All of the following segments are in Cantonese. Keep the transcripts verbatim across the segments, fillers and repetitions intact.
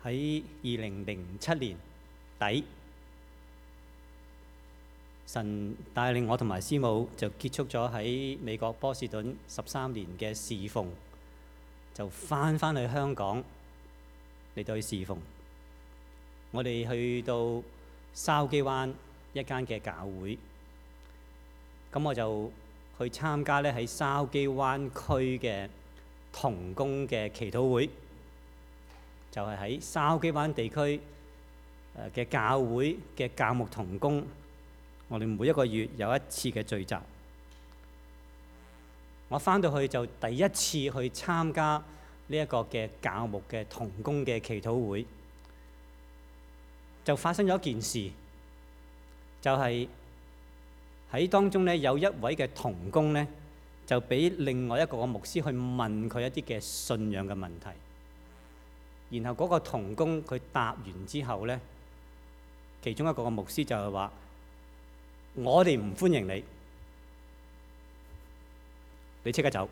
喺二零零七年底，神帶領我同埋師母就結束咗喺美國波士頓十三年嘅侍奉，就翻返去香港嚟到去侍奉。我哋去到筲箕灣一間嘅教會，咁我就去參加咧喺筲箕灣區嘅同工嘅祈禱會，就係喺筲箕灣地區嘅教會嘅教牧同工，我哋每一個月有一次嘅聚集。我翻到去就第一次去參加呢一個嘅教牧嘅同工嘅祈禱會，就發生咗一件事，就係喺當中咧有一位嘅同工咧，就俾另外一個牧師去問佢一啲嘅信仰嘅問題，然後嗰個同工佢答完之後咧，其中一個嘅牧師就係話：我哋唔歡迎你，你即刻走。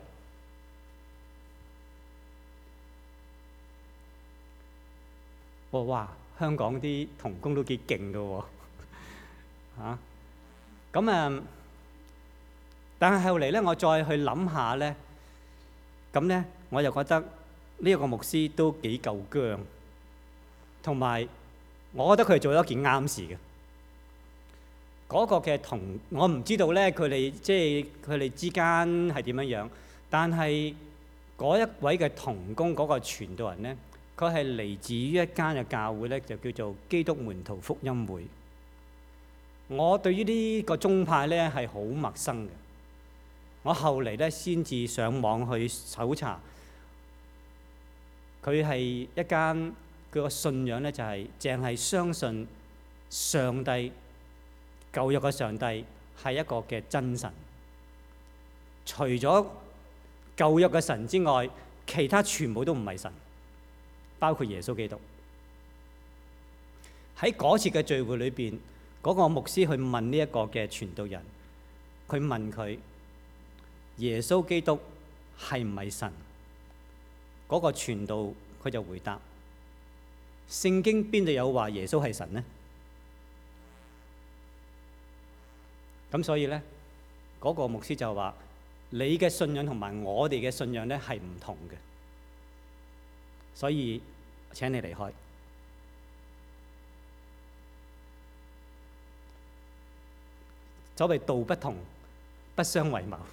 我話哇，香港啲同工都幾勁㗎喎，嚇咁啊！但係後嚟咧，我再去諗下咧，咁咧我又覺得呢一個牧師都幾夠薑，同埋我覺得佢做咗一件啱事嘅。嗰個嘅同我唔知道咧，佢哋即係佢哋之間係點樣樣，但係嗰一位嘅同工嗰個傳道人咧，佢係嚟自於一間嘅教會咧，就叫做基督門徒福音會。我對於呢個宗派咧係好陌生嘅，我後嚟咧先至上網去搜查，佢係一間佢個信仰咧就係淨係相信上帝舊約嘅上帝係一個嘅真神，除咗舊約嘅神之外，其他全部都唔係神，包括耶穌基督。喺嗰次嘅聚會裏邊，嗰個牧師去問呢一個嘅傳道人，佢問佢耶穌基督係唔係神？嗰個傳道佢就回答：聖經邊度有話耶穌係神呢？咁所以咧，嗰個牧師就話：你嘅信仰同埋我哋嘅信仰咧係唔同嘅，所以請你離開。所謂道不同，不相為謀。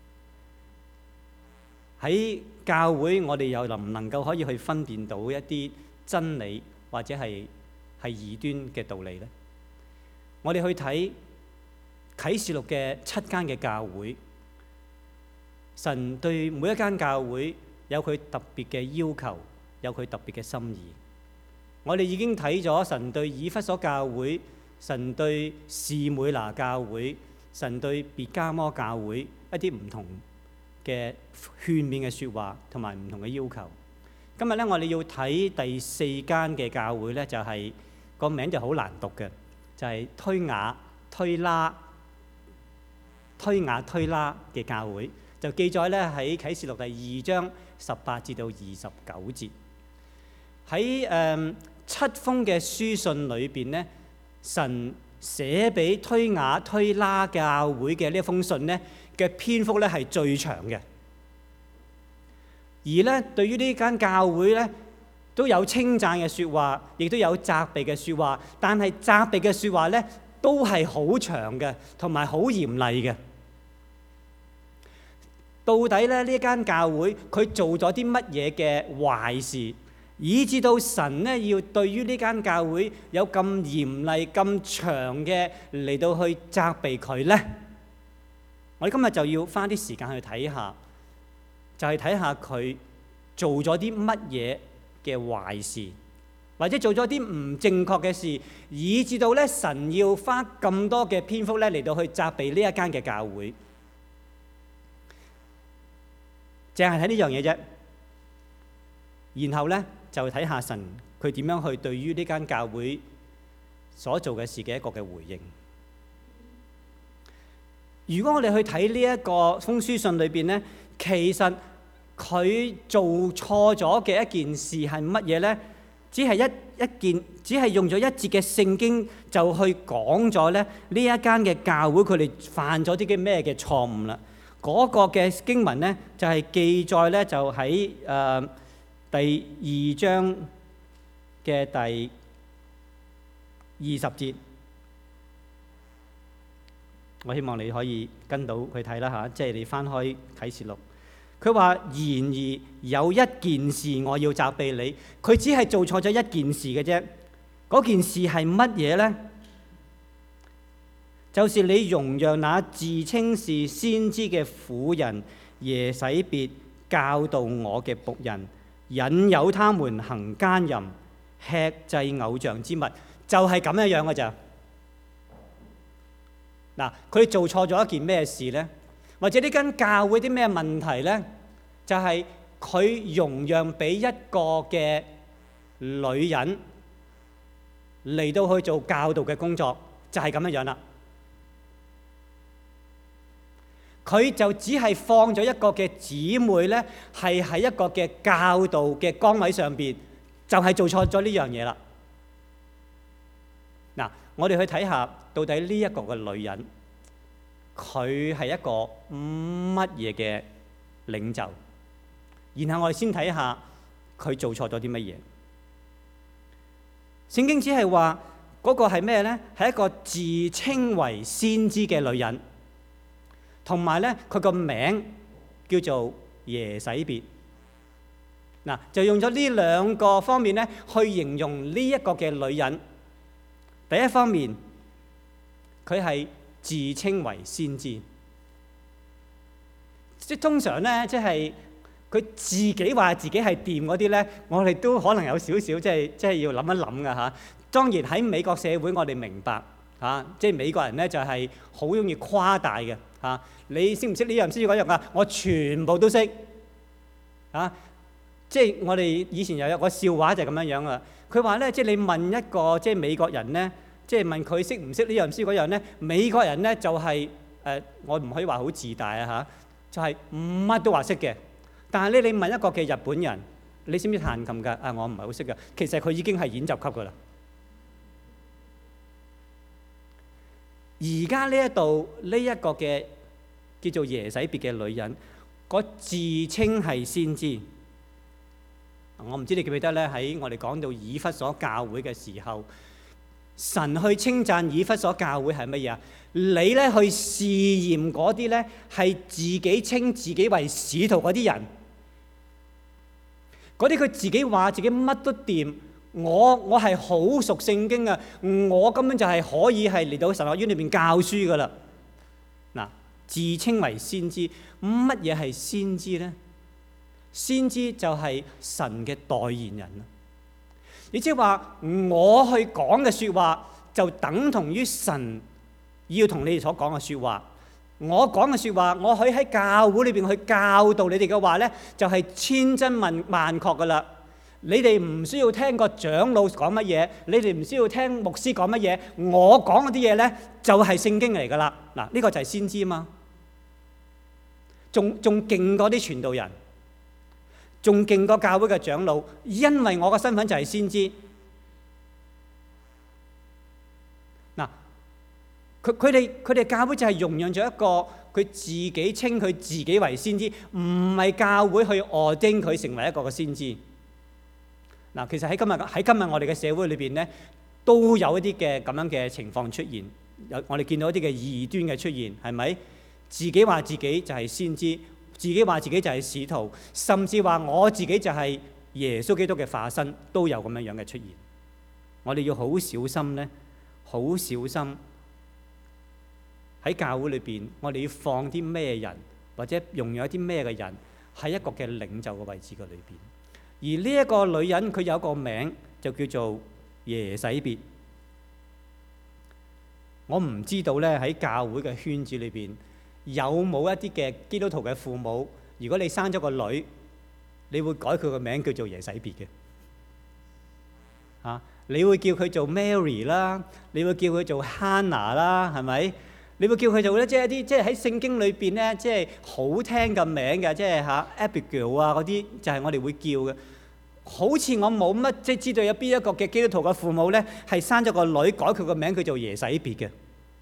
喺教會，我哋又能唔能夠可以去分辨到一啲真理或者係係異端嘅道理呢？我哋去睇啟示錄嘅七間嘅教會，神對每一間教會有佢特別嘅要求，有佢特別嘅心意。我哋已經睇咗神對以弗所教會，神對士每拿教會，神對別迦摩教會一啲唔同嘅勸勉嘅説話同埋唔同嘅要求。今日咧，我哋要睇第四間嘅教會咧，就係、是、個名就好難讀嘅，就係、是、推雅推拉推雅推拉嘅教會，就記載咧喺啟示錄第二章十八至到二十九節。喺誒、呃、七封嘅書信裏邊咧，神寫俾推雅推拉教會嘅呢一封信咧嘅篇幅咧係最長嘅，而咧對於呢間教會咧都有稱讚嘅説話，亦都有責備嘅説話，但係責備嘅説話咧都係好長嘅，同埋好嚴厲嘅。到底咧呢間教會佢做咗啲乜嘢嘅壞事，以至到神咧要對於呢間教會有咁嚴厲、咁長嘅嚟到去責備佢呢？我哋今日就要花啲時間去睇下，就係睇下佢做咗啲乜嘢嘅壞事，或者做咗啲唔正確嘅事，以至到咧神要花咁多嘅篇幅咧嚟到去責備呢一間嘅教會。淨係睇呢樣嘢啫，然後咧就睇下神佢點樣去對於呢間教會所做嘅事嘅一個嘅回應。如果我哋去睇呢一個封書信裏邊咧，其實佢做錯咗嘅一件事係乜嘢咧？ 只係一一件，只係用咗一節嘅聖經就去講咗咧呢一間嘅教會佢哋犯咗啲嘅咩嘅錯誤啦。嗰、那個嘅經文咧就係、是、記載咧就喺誒、呃、第二章嘅第二十節。我希望你可以跟到佢睇啦嚇，即係你翻開啟示錄。佢話：然而有一件事我要責備你，佢只係做錯咗一件事嘅啫。嗰件事係乜嘢呢？就是你容讓那自稱是先知嘅婦人耶洗別教導我嘅僕人，引誘他們行奸淫、吃祭偶像之物，就係咁樣樣嘅咋。嗱，佢做錯咗一件咩事呢？或者呢間教會啲咩問題呢？就係、是、佢容讓俾一個嘅女人嚟到去做教導嘅工作，就係咁樣樣啦。佢就只係放咗一個嘅姊妹呢，係喺一個嘅教導嘅崗位上邊，就係、是、做錯咗呢樣嘢啦。嗱，我哋去睇下到底呢一個嘅女人，佢係一個乜嘢嘅領袖？然後我哋先睇下佢做錯咗啲乜嘢。聖經只係話嗰個係咩呢？係一個自稱為先知嘅女人，同埋呢佢個名叫做耶洗別。嗱，就用咗呢兩個方面呢去形容呢一個嘅女人。第一方面，佢係自稱為先知，即係通常咧，即係佢自己話自己係掂嗰啲咧，我哋都可能有少少即係即係要諗一諗㗎嚇。當然喺美國社會，我哋明白嚇、啊，即係美國人咧就係好容易誇大嘅嚇、啊。你識唔識呢樣識嗰樣啊？我全部都識啊！即係我哋以前又有個笑話就係咁樣樣啊。佢話咧，即係你問一個即係美國人咧，即係問佢識唔識呢樣識嗰樣咧，美國人咧就係、是、誒、呃，我唔可以話好自大啊嚇，就係、是、乜都話識嘅。但係咧，你問一個嘅日本人，你識唔識彈琴㗎？啊，我唔係好識㗎。其實佢已經係演奏級㗎啦。而家呢一度呢一個嘅叫做耶洗別嘅女人，個自稱係先知。我唔知你記唔記得咧？喺我哋講到以弗所教會嘅時候，神去稱讚以弗所教會係乜嘢啊？你咧去試驗嗰啲咧係自己稱自己為使徒嗰啲人，嗰啲佢自己話自己乜都掂，我我係好熟聖經啊，我根本就係可以係嚟到神學院裏邊教書噶啦。嗱，自稱為先知，乜嘢係先知咧？先知就係神嘅代言人啦。亦即係話，我去講嘅説話就等同於神要同你哋所講嘅説話。我講嘅説話，我可以喺教會裏邊去教導你哋嘅話咧，就係千真萬萬確噶啦。你哋唔需要聽個長老講乜嘢，你哋唔需要聽牧師講乜嘢。我講嗰啲嘢咧，就係聖經嚟噶啦。嗱，呢個就係先知啊嘛，仲仲勁過啲傳道人。仲勁過教會嘅長老，因為我嘅身份就係先知。嗱，佢佢哋佢哋教會就係容讓咗一個佢自己稱佢自己為先知，唔係教會去 ordain佢成為一個嘅先知。嗱，其實喺今日喺今日我哋嘅社會裏邊咧，都有一啲嘅咁樣嘅情況出現。有我哋見到一啲嘅異端嘅出現，係咪？自己話自己就係先知。自己話自己就係使徒，甚至話我自己就係耶穌基督嘅化身，都有咁樣樣嘅出現。我哋要好小心咧，好小心喺教會裏邊，我哋要放啲咩人，或者用有一啲咩嘅人喺一個嘅領袖嘅位置嘅裏邊。而呢一個女人佢有一個名就叫做耶洗別。我唔知道咧喺教會嘅圈子裏邊，有冇一啲嘅基督徒嘅父母，如果你生咗個女，你會改佢個名叫做耶洗別嘅？啊，你會叫佢做 Mary 啦，你會叫佢做 Hannah 啦，係咪？你會叫佢做咧，即係一啲即係喺聖經裏邊咧，即係好聽嘅名嘅，即係嚇 Abigail 啊嗰啲，就係我哋會叫嘅。 好似我冇乜即係知道有邊一個嘅基督徒嘅父母咧係生咗個女改佢個名叫做耶洗別嘅。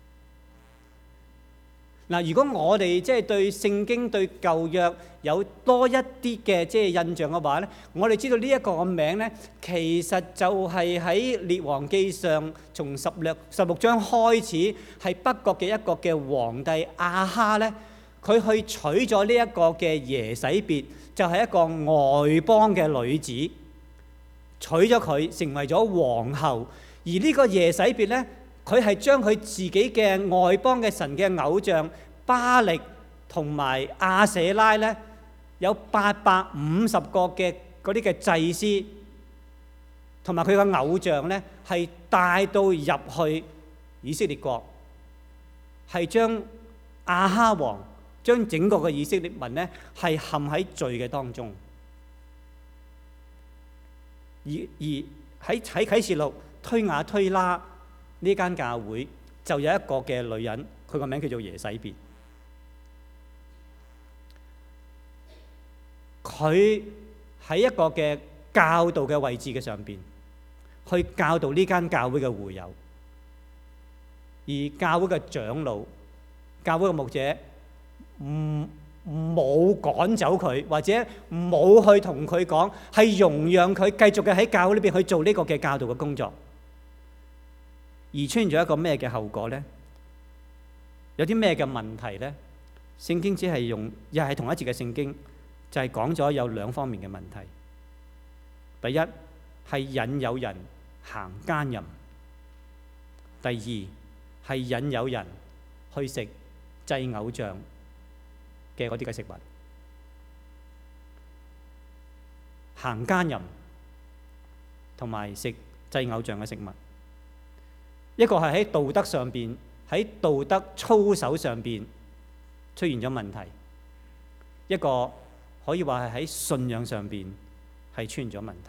嗱，如果我哋即係對聖經對舊約有多一啲嘅即係印象嘅話咧，我哋知道呢一個嘅名咧，其實就係喺列王記上從十六十六章開始，係北國嘅一個嘅皇帝亞哈咧，佢去娶咗呢一個嘅耶洗別，就係一個外邦嘅女子，娶咗佢成為咗皇后。而呢個耶洗別咧，佢係將佢自己嘅外邦嘅神嘅偶像巴力同埋亞舍拉咧，有八百五十個嘅嗰啲嘅祭司，同埋佢嘅偶像咧，係帶到入去以色列國，係將亞哈王將整個嘅以色列民咧係陷喺罪嘅當中。而而喺喺啟示錄推雅推拉呢間教會就有一個嘅女人，佢個名叫做耶洗別。佢喺一個嘅教導嘅位置嘅上邊，去教導呢間教會嘅會友，而教會嘅長老、教會嘅牧者唔冇趕走佢，或者冇去同佢講，係容讓佢繼續嘅喺教會裏邊去做呢個嘅教導嘅工作。而出現咗一個咩嘅後果呢？有啲咩嘅問題呢？聖經只係用又係同一節嘅聖經，就係講咗有兩方面嘅問題。第一係引誘人行奸淫，第二係引誘人去食祭偶像嘅嗰啲嘅食物。行奸淫同埋食祭偶像嘅食物，一個係喺道德上邊，喺道德操守上邊出現咗問題，一個可以話係喺信仰上邊係出現咗問題。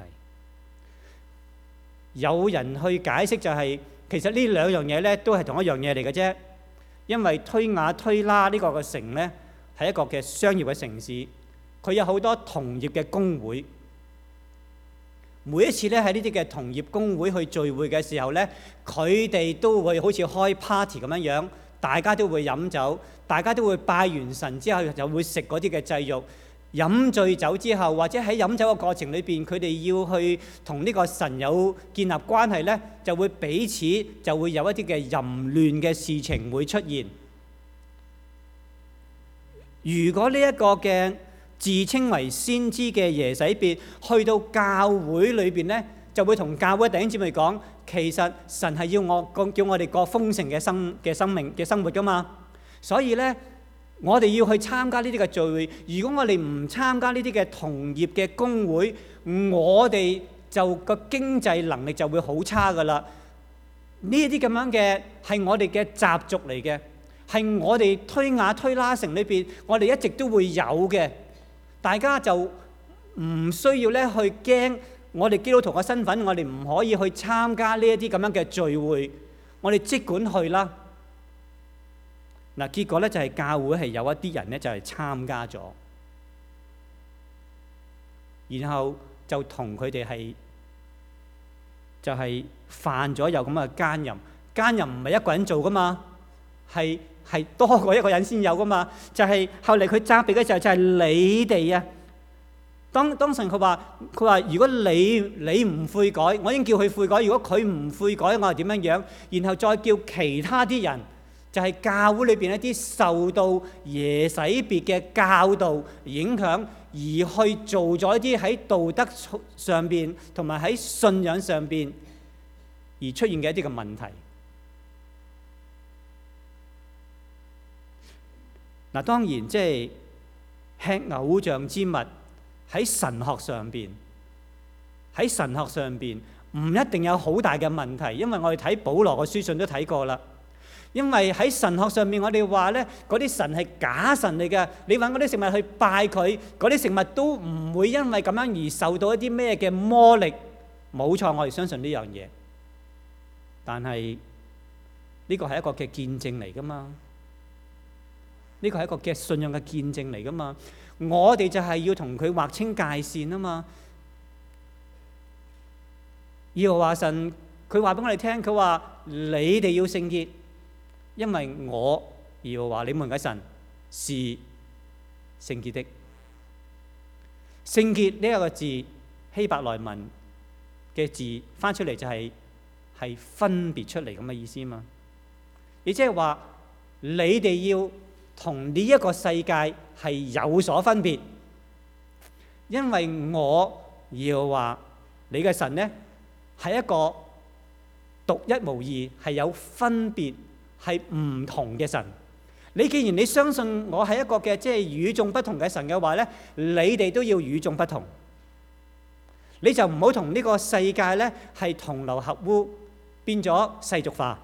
有人去解釋就係、是、其實呢兩樣嘢咧都係同一樣嘢嚟嘅啫，因為推雅推拉呢個嘅城咧係一個嘅商業嘅城市，佢有好多同業嘅工會。每一次咧喺呢啲嘅同業工會去聚會嘅時候咧，佢哋都會好似開 party 咁樣樣，大家都會飲酒，大家都會拜完神之後就會食嗰啲嘅祭肉。飲醉酒之後，或者喺飲酒嘅過程裏邊，佢哋要去同呢個神有建立關係咧，就會彼此就會有一啲嘅淫亂嘅事情會出現。如果呢一個嘅自稱為先知嘅耶洗別去到教會裏邊咧，就會同教會弟兄姊妹講，其實神係要我叫我哋過豐盛嘅生嘅生命嘅生活噶嘛。所以咧，我哋要去參加呢啲嘅聚會。如果我哋唔參加呢啲嘅同業嘅工會，我哋就個經濟能力就會好差噶啦。呢啲咁樣嘅係我哋嘅習俗嚟嘅，係我哋推雅推拉城裏邊，我哋一直都會有嘅。大家就唔需要咧去驚我哋基督徒嘅身份，我哋唔可以去參加呢一啲咁樣嘅聚會，我哋即管去啦。嗱，結果咧就係教會係有一啲人咧就係參加咗，然後就同佢哋係就係犯咗有咁嘅奸淫。奸淫唔係一個人做噶嘛，係係多過一個人先有噶嘛。就係後嚟佢責備嘅時候就係你哋啊。當當神佢話佢話如果你你唔悔改，我已經叫佢悔改。如果佢唔悔改，我係點樣樣？然後再叫其他啲人。就係教會裏邊一啲受到耶洗別嘅教導影響，而去做咗一啲喺道德上邊同埋喺信仰上邊而出現嘅一啲嘅問題。嗱，當然即係吃偶像之物喺神學上邊，喺神學上邊唔一定有好大嘅問題，因為我哋睇保羅嘅書信都睇過啦。因為喺神學上面，我哋話咧，嗰啲神係假神嚟嘅。你揾嗰啲食物去拜佢，嗰啲食物都唔會因為咁樣而受到一啲咩嘅魔力。冇錯，我哋相信呢樣嘢。但係呢個係一個嘅見證嚟噶嘛？呢個係一個嘅信仰嘅見證嚟噶嘛？我哋就係要同佢劃清界線啊嘛。 耶和華神佢話俾我哋聽，佢話你哋要聖潔，因為我耶和華你們嘅神是聖潔的。聖潔呢一個字希伯來文嘅字翻出嚟就係、是、係分別出嚟咁嘅意思嘛。亦即係話你哋要同呢一個世界係有所分別，因為我耶和華你嘅神呢係一個獨一無二，係有分別，係唔同嘅神。你既然你相信我係一個嘅即係與眾不同嘅神嘅話呢，你哋都要與眾不同。你就唔好同呢個世界呢係同流合污，變咗世俗化。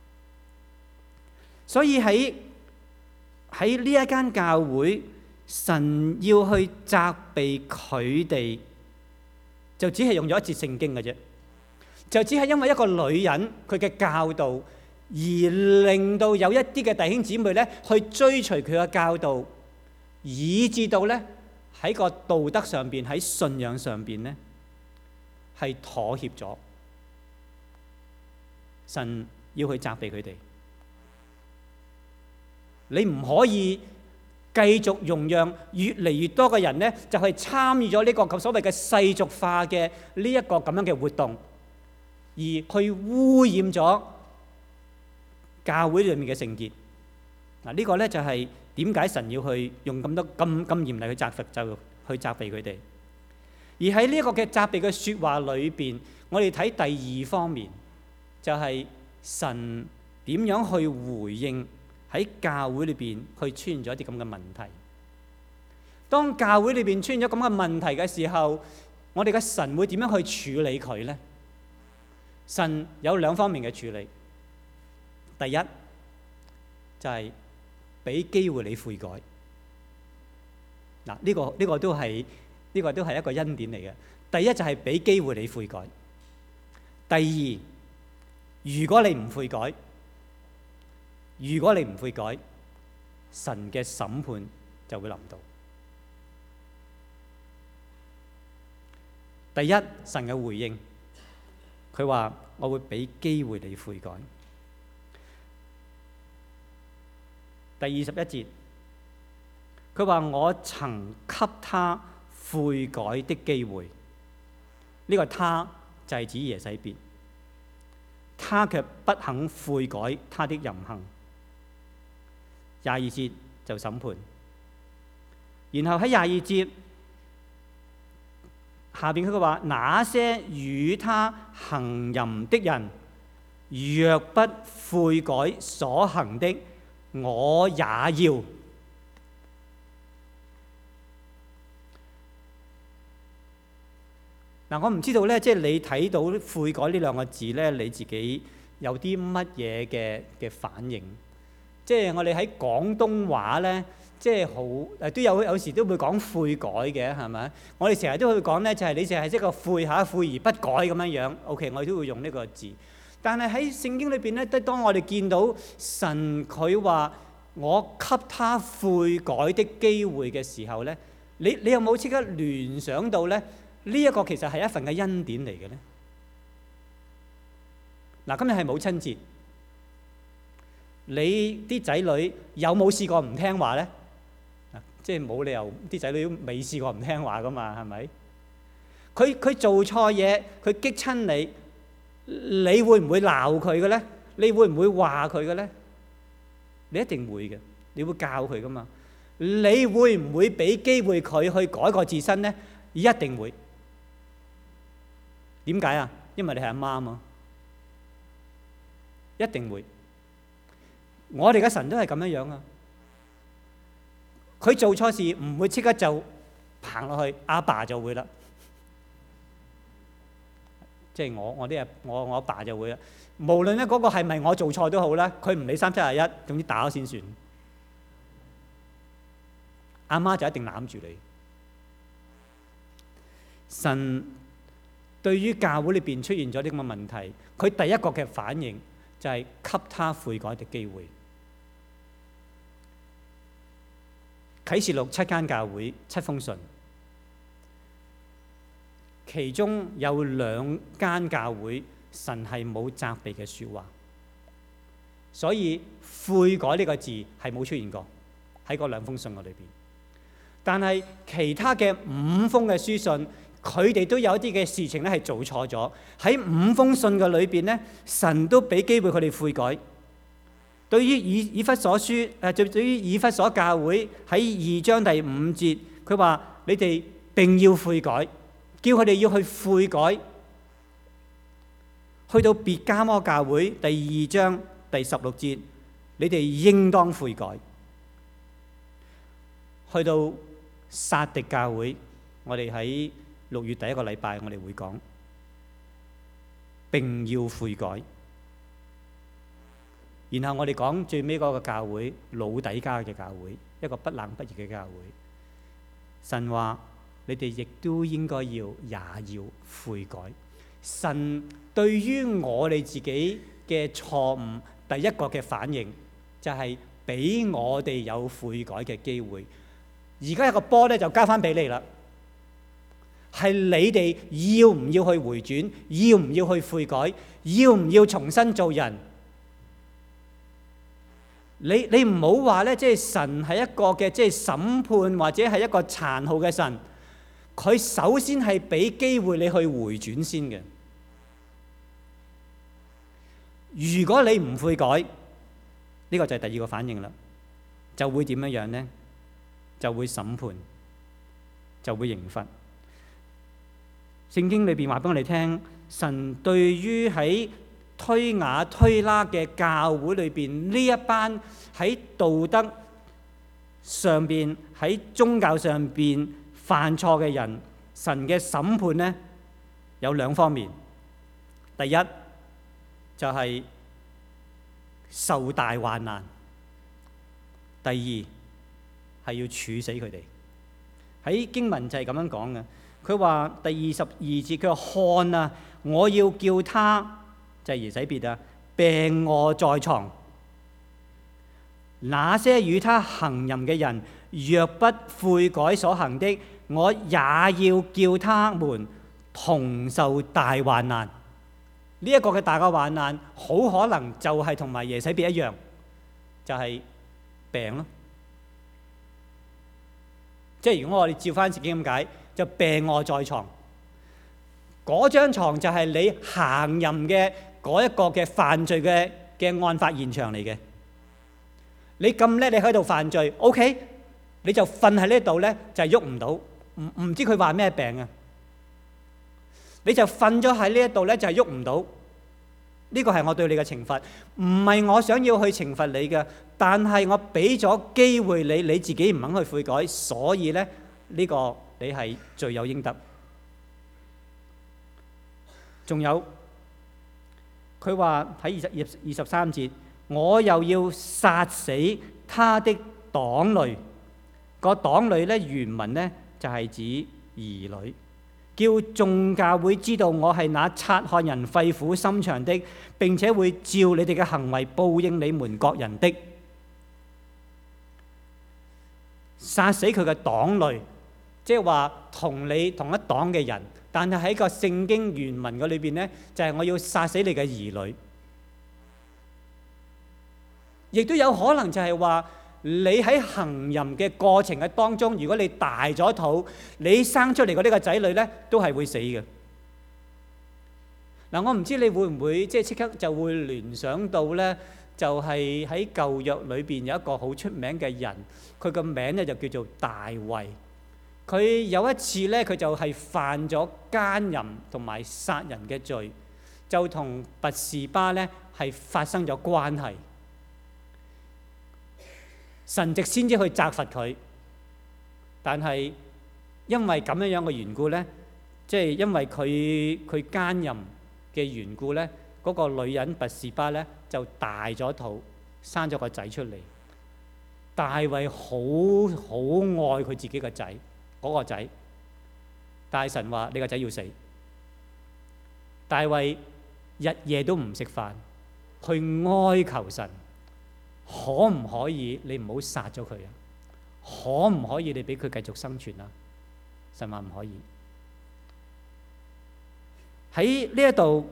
所以喺喺呢一間教會，神要去責備佢哋，就只係用咗一節聖經嘅啫，就只係因為一個女人佢嘅教導，而令到有一啲嘅弟兄姊妹咧去追隨佢嘅教導，以至到咧喺個道德上邊、喺信仰上邊咧係妥協咗。神要去責備佢哋，你唔可以繼續容讓越嚟越多嘅人咧就係參與咗呢個咁所謂嘅世俗化嘅呢一個咁樣嘅活動，而去污染咗教會裏面嘅聖潔。嗱，呢個咧就係點解神要去用咁多咁咁嚴厲去責罰，就去責備佢哋。而喺呢一個嘅責備嘅説話裏邊，我哋睇第二方面，就係神點樣去回應喺教會裏邊去出現咗一啲咁嘅問題。當教會裏邊出現咗咁嘅問題嘅時候，我哋嘅神會點樣去處理佢呢？神有兩方面嘅處理。第一就係俾機會你悔改。嗱，呢個呢個都係呢個都係一個恩典嚟嘅。第一就係俾機會你悔改。第二，如果你唔悔改，如果你唔悔改，神嘅審判就會臨到。第一，神嘅回應，佢話我會俾機會你悔改。第二十一節，佢話我曾給他悔改的機會。呢、這個他就係指耶洗別，他卻不肯悔改他的淫行。廿二節就審判，然後喺廿二節下邊佢話那些與他行淫的人，若不悔改所行的，我也要。嗱，我唔知道咧，即係你睇到悔改呢兩個字咧，你自己有啲乜嘢嘅嘅反應？即係我哋喺廣東話咧，即係好誒都有有時都會講悔改嘅，係咪？我哋成日都會講咧，就係你淨係即係個悔下悔而不改咁樣樣。OK，我哋都會用呢個字。但係喺聖經裏邊咧，當當我哋見到神佢話我給他悔改的機會嘅時候咧，你你有冇即刻聯想到咧？呢一個其實係一份嘅恩典嚟嘅咧。嗱，今日係母親節，你啲仔女有冇試過唔聽話咧？即係冇理由啲仔女都未試過唔聽話噶嘛，係咪？佢佢做錯嘢，佢激親你，你會唔會鬧佢嘅咧？你會唔會話佢嘅咧？你一定會嘅，你會教佢噶嘛？你會唔會俾機會佢去改過自身咧？一定會。點解啊？因為你係阿媽嘛，一定會。我哋嘅神都係咁樣樣啊！佢做錯事唔會即刻就行落去，阿爸就會啦。即係我我啲啊，我我阿爸就會啦。無論咧嗰個係咪我做錯都好啦，佢唔理三七廿一，總之打咗先算。阿媽就一定攬住你。神對於教會裏邊出現咗啲咁嘅問題，佢第一個嘅反應就係給他悔改嘅機會。啟示錄七間教會七封信， 其中有兩間教會神係冇責備嘅説話，所以悔改呢個字係冇出現過喺嗰兩封信嘅裏邊。但係其他嘅五封嘅書信，佢哋都有一啲嘅事情咧係做錯咗。喺五封信嘅裏邊咧，神都俾機會佢哋悔改。對於以以弗所書誒，對對於以弗所教會喺二章第五節，佢話你哋並要悔改，叫佢哋要去悔改。去到別迦摩教會第二章第十六節，你哋應當悔改。去到撒狄教會，我哋喺六月第一個禮拜，我哋會講並要悔改。然後我哋講最尾嗰個教會，老底嘉嘅教會，一個不冷不熱嘅教會。神話你哋亦都應該要也要悔改。神對於我哋自己嘅錯誤，第一個嘅反應就係俾我哋有悔改嘅機會。而家有個波咧，就交翻俾你啦，係你哋要唔要去回轉，要唔要去悔改，要唔要重新做人？你你唔好話咧，即係神係一個嘅即係審判或者係一個殘酷嘅神，佢首先係俾機會你去回轉先嘅。如果你唔悔改，呢個就係第二個反應啦，就會點樣樣呢？就會審判，就會刑罰。聖經裏邊話俾我哋聽，神對於喺推雅推拉嘅教會裏邊呢一班喺道德上邊、喺宗教上邊犯錯嘅人，神嘅審判呢有兩方面。第一就係受大患難，第二係要處死佢哋。喺經文就係咁樣講嘅。佢話第二十二節，佢話看啊，我要叫他就係耶洗別啊，病臥在床。那些與他行淫嘅人，若不悔改所行的，我也要叫他們同受大患難。呢、這、一個嘅大嘅患難，好可能就係同埋耶洗別一樣，就係、是、病咯。即係如果我哋照翻自己咁解，就病臥在床。嗰張牀就係你行淫嘅嗰一個嘅犯罪嘅嘅案發現場嚟嘅。你咁叻，你喺度犯罪 ，OK， 你就瞓喺呢度咧，就係喐唔到，唔唔知佢話咩病啊？你就瞓咗喺呢一度咧，就係喐唔到。呢個係我對你嘅懲罰，唔係我想要去懲罰你嘅，但係我俾咗機會你，你自己唔肯去悔改，所以咧呢個你係罪有應得。仲有佢話喺二十二二十三節，我又要殺死他的黨類。個黨類咧原文咧就係指兒女。叫眾教會知道我係那察看人肺腑心腸的，並且會照你哋嘅行為報應你們各人的。殺死佢嘅黨類，即係話同你同一黨嘅人，但係喺個聖經原文嗰裏邊呢，就係我要殺死你嘅兒女。亦都有可能就係話，你喺行淫嘅過程嘅當中，如果你大咗肚，你生出嚟嗰啲個仔女咧，都係會死嘅。嗱，我唔知你會唔會即係即刻就會聯想到咧，就係喺舊約裏邊有一個好出名嘅人，佢個名咧就叫做大衛。佢有一次咧，佢就係犯咗奸淫同埋殺人嘅罪，就同拔示巴咧係發生咗關係。神藉先知去責罰佢，但係因為咁樣樣嘅緣故咧，即係因為佢佢奸淫嘅緣故咧，嗰個女人拔示巴咧就大咗肚，生咗個仔出嚟。大衛好好愛佢自己個仔，嗰個仔，但係神話你個仔要死。大衛日夜都唔食飯，去哀求神。可唔可以你唔好殺咗佢啊？可唔可以你俾佢繼續生存啊？神話唔可以。 喺呢一度，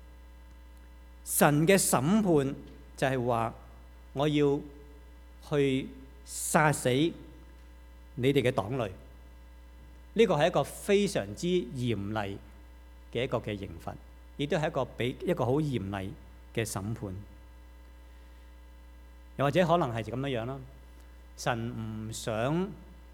神嘅審判就係話我要去殺死你哋嘅黨類。呢個係一個非常之嚴厲嘅一個嘅刑罰，亦都係一個比一個好嚴厲嘅審判。又或者可能係咁樣樣啦，神唔想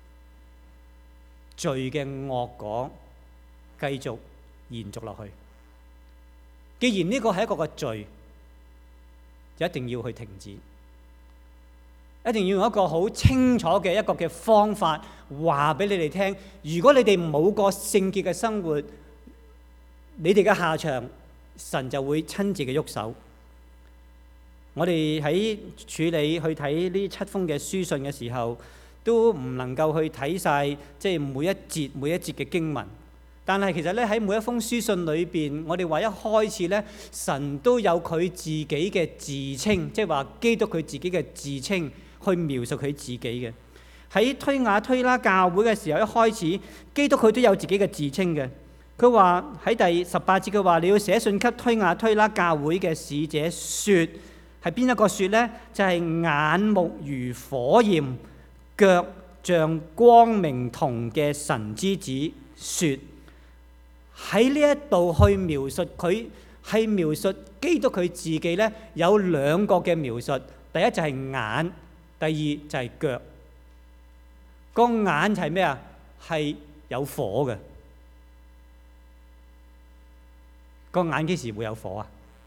罪嘅惡果繼續延續落去。既然呢個係一個嘅罪，就一定要去停止，一定要用一個好清楚嘅一個嘅方法話俾你哋聽。如果你哋冇過聖潔嘅生活，你哋嘅下場，神就會親自嘅喐手。我哋喺處理去睇呢七封嘅書信嘅時候，都唔能夠去睇晒即係每一節每一節嘅經文。但係其實咧，喺每一封書信裏邊，我哋話一開始咧，神都有佢自己嘅自稱，即係話基督佢自己嘅自稱去描述佢自己嘅。喺推雅推拉教會嘅時候，一開始基督佢都有自己嘅自稱嘅。佢話喺第十八節，佢話你要寫信給推雅推拉教會嘅使者説，係邊一個説呢？就係、是、眼目如火焰，腳像光明銅嘅神之子説。喺呢一度去描述佢，係描述基督佢自己呢，有兩個嘅描述。第一就係眼，第二就係腳。個眼就係咩啊？係有火嘅。個眼幾時會有火啊？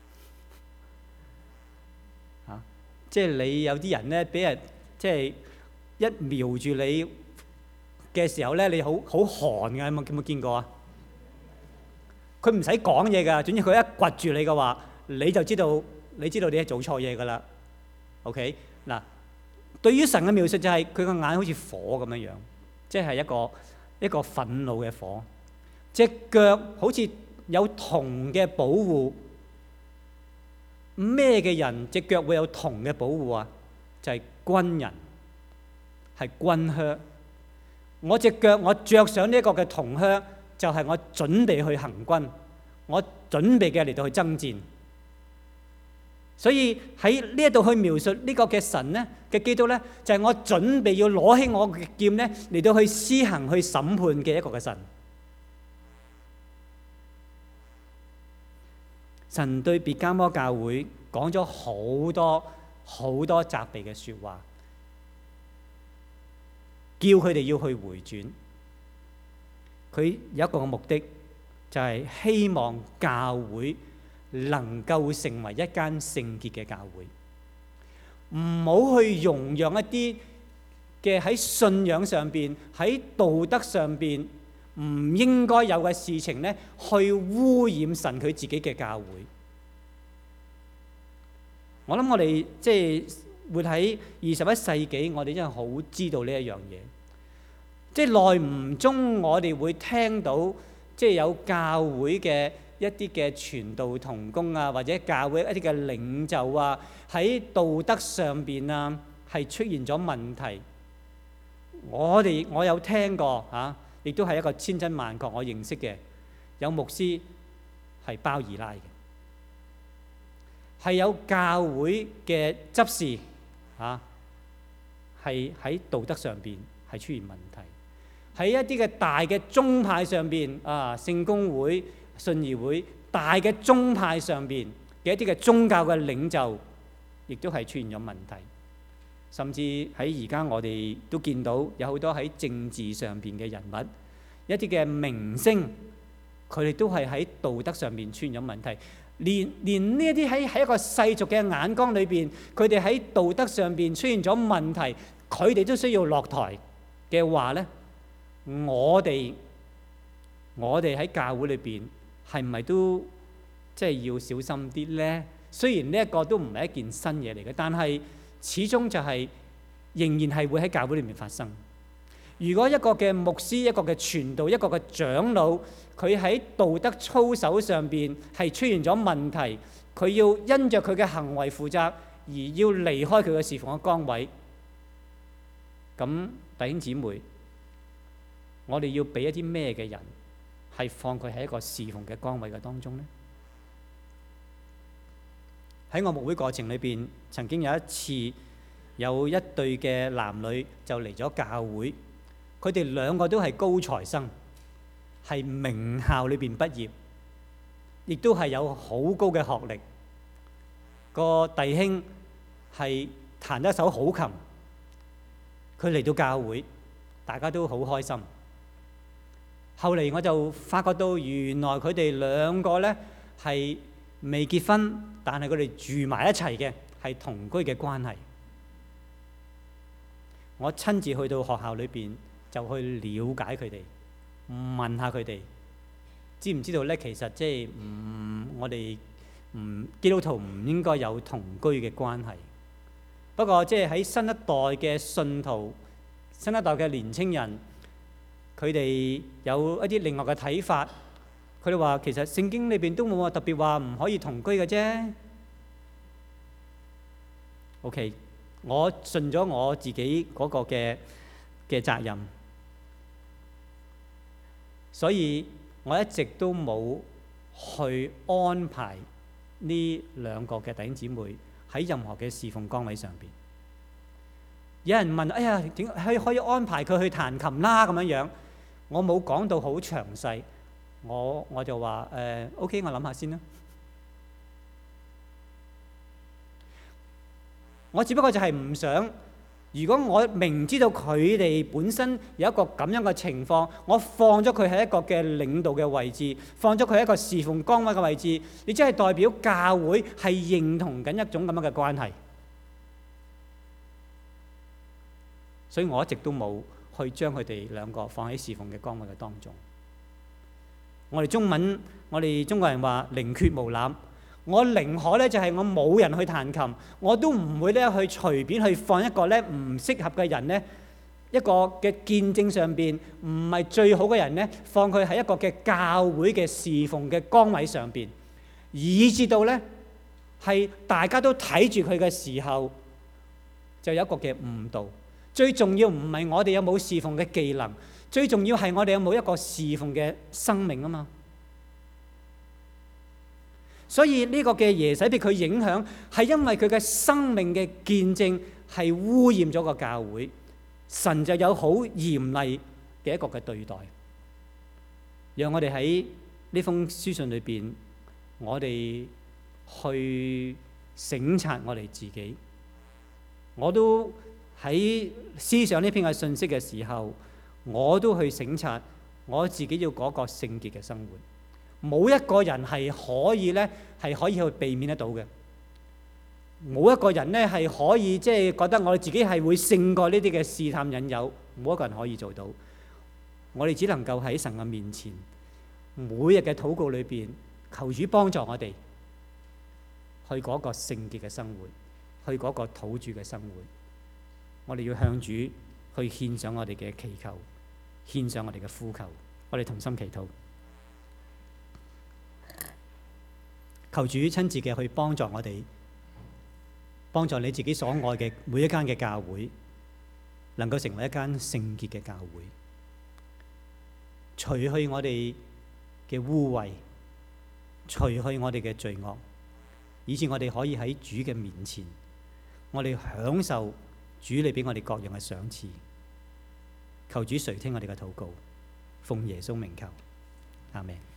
啊，即係你有啲人呢，俾人即係一瞄住你嘅時候呢，你好好寒㗎，有冇有冇見過啊？佢唔使講嘢㗎，總之佢一掘住你嘅話，你就知道你知道你係做錯嘢㗎啦。OK 嗱，對於神嘅描述就係佢個眼好似火咁樣樣，即係一個一個憤怒嘅火。隻腳好似有銅嘅保護。咩嘅人隻腳會有銅嘅保護啊？就係軍人，係軍靴。我隻腳我着上呢一個嘅銅靴，就係我準備去行軍，我準備嘅嚟到去爭戰。所以喺呢一度去描述呢個嘅神呢嘅基督呢，就係我準備要攞起我嘅劍呢嚟到去施行去審判嘅一個嘅神。神對別迦摩教會講咗好多好多責備嘅説話，叫佢哋要去回轉。佢有一個目的，就係希望教會能夠成為一間聖潔嘅教會，唔好去容讓一啲嘅喺信仰上邊、喺道德上邊唔應該有嘅事情咧，去污染神佢自己嘅教會。我諗我哋即係活喺二十一世紀，我哋真係好知道呢一樣嘢。即係耐唔中，我哋會聽到即係有教會嘅一啲嘅傳道同工啊，或者教會一啲嘅領袖啊，喺道德上邊啊係出現咗問題。我哋我有聽過嚇，亦、啊、都係一個千真萬確我認識嘅，有牧師係包二奶嘅，係有教會嘅執事嚇係喺道德上邊係出現問題。喺一啲嘅大嘅宗派上邊啊，聖公會、信義會大嘅宗派上邊嘅一啲嘅宗教嘅領袖，亦都係出現咗問題。甚至喺而家我哋都見到有好多喺政治上邊嘅人物，一啲嘅明星，佢哋都係喺道德上邊出現咗問題。連連呢一啲喺喺一個世俗嘅眼光裏邊，佢哋喺道德上邊出現咗問題，佢哋都需要落台嘅話咧，我哋我哋喺教會裏邊係唔係都即係要小心啲咧？雖然呢一個都唔係一件新嘢嚟嘅，但係始終就係仍然係會喺教會裏面發生。如果一個嘅牧師、一個嘅傳道、一個嘅長老，佢喺道德操守上邊係出現咗問題，佢要因着佢嘅行為負責而要離開佢嘅侍奉嘅崗位，咁弟兄姊妹，我哋要俾一啲咩嘅人係放佢喺一個侍奉嘅崗位嘅當中呢？喺我牧會過程裏邊，曾經有一次有一對嘅男女就嚟咗教會，佢哋兩個都係高材生，係名校裏邊畢業，亦都係有好高嘅學歷。個弟兄係彈得一手好琴，佢嚟到教會，大家都好開心。後嚟我就發覺到，原來佢哋兩個呢係未結婚，但係佢哋住埋一齊嘅，係同居嘅關係。我親自去到學校裏邊，就去了解佢哋，問下佢哋知唔知道呢？其實即係唔我哋唔基督徒唔應該有同居嘅關係。不過即係喺新一代嘅信徒、新一代嘅年青人，佢哋有一啲另外嘅睇法。佢哋話其實聖經裏邊都冇話特別話唔可以同居嘅啫。OK， 我盡咗我自己嗰個嘅嘅責任，所以我一直都冇去安排呢兩個嘅弟兄姊妹喺任何嘅侍奉崗位上邊。有人問：哎呀，點可以可以安排佢去彈琴啦？咁樣樣，我冇講到好詳細。我我就話誒 OK， 我諗下先啦。我只不過就係唔想，如果我明知道佢哋本身有一個咁樣嘅情況，我放咗佢喺一個嘅領導嘅位置，放咗佢喺一個侍奉崗位嘅位置，你即係代表教會係認同緊一種咁樣嘅關係。所以我一直都冇去將佢哋兩個放喺侍奉嘅崗位嘅當中。我哋中文，我哋中國人話寧缺毋濫。我寧可咧就係我冇人去彈琴，我都唔會咧去隨便去放一個咧唔適合嘅人咧，一個嘅見證上邊唔係最好嘅人咧，放佢喺一個嘅教會嘅侍奉嘅崗位上邊，以至到咧係大家都睇住佢嘅時候，就有一個嘅誤導。最重要唔係我哋有冇侍奉嘅技能。最重要係我哋有冇一個侍奉嘅生命啊嘛，所以呢個嘅耶洗別佢影響係因為佢嘅生命嘅見證係污染咗個教會，神就有好嚴厲嘅一個嘅對待。讓我哋喺呢封書信裏邊，我哋去省察我哋自己。我都喺思想呢篇嘅信息嘅時候，我都去省察我自己要嗰個聖潔嘅生活。冇一個人係可以咧，係可以去避免得到嘅。冇一個人咧係可以即係覺得我哋自己係會勝過呢啲嘅試探引誘。冇一個人可以做到。我哋只能夠喺神嘅面前，每日嘅禱告裏邊，求主幫助我哋去嗰個聖潔嘅生活，去嗰個討主嘅生活。我哋要向主去獻上我哋嘅祈求，獻上我哋嘅呼求。我哋同心祈禱，求主親自嘅去幫助我哋，幫助你自己所愛嘅每一間嘅教會，能夠成為一間聖潔嘅教會，除去我哋嘅污穢，除去我哋嘅罪惡，以致我哋可以喺主嘅面前，我哋享受主你俾我哋各樣嘅賞賜。求主垂聽我哋嘅禱告，奉耶穌名求，阿們。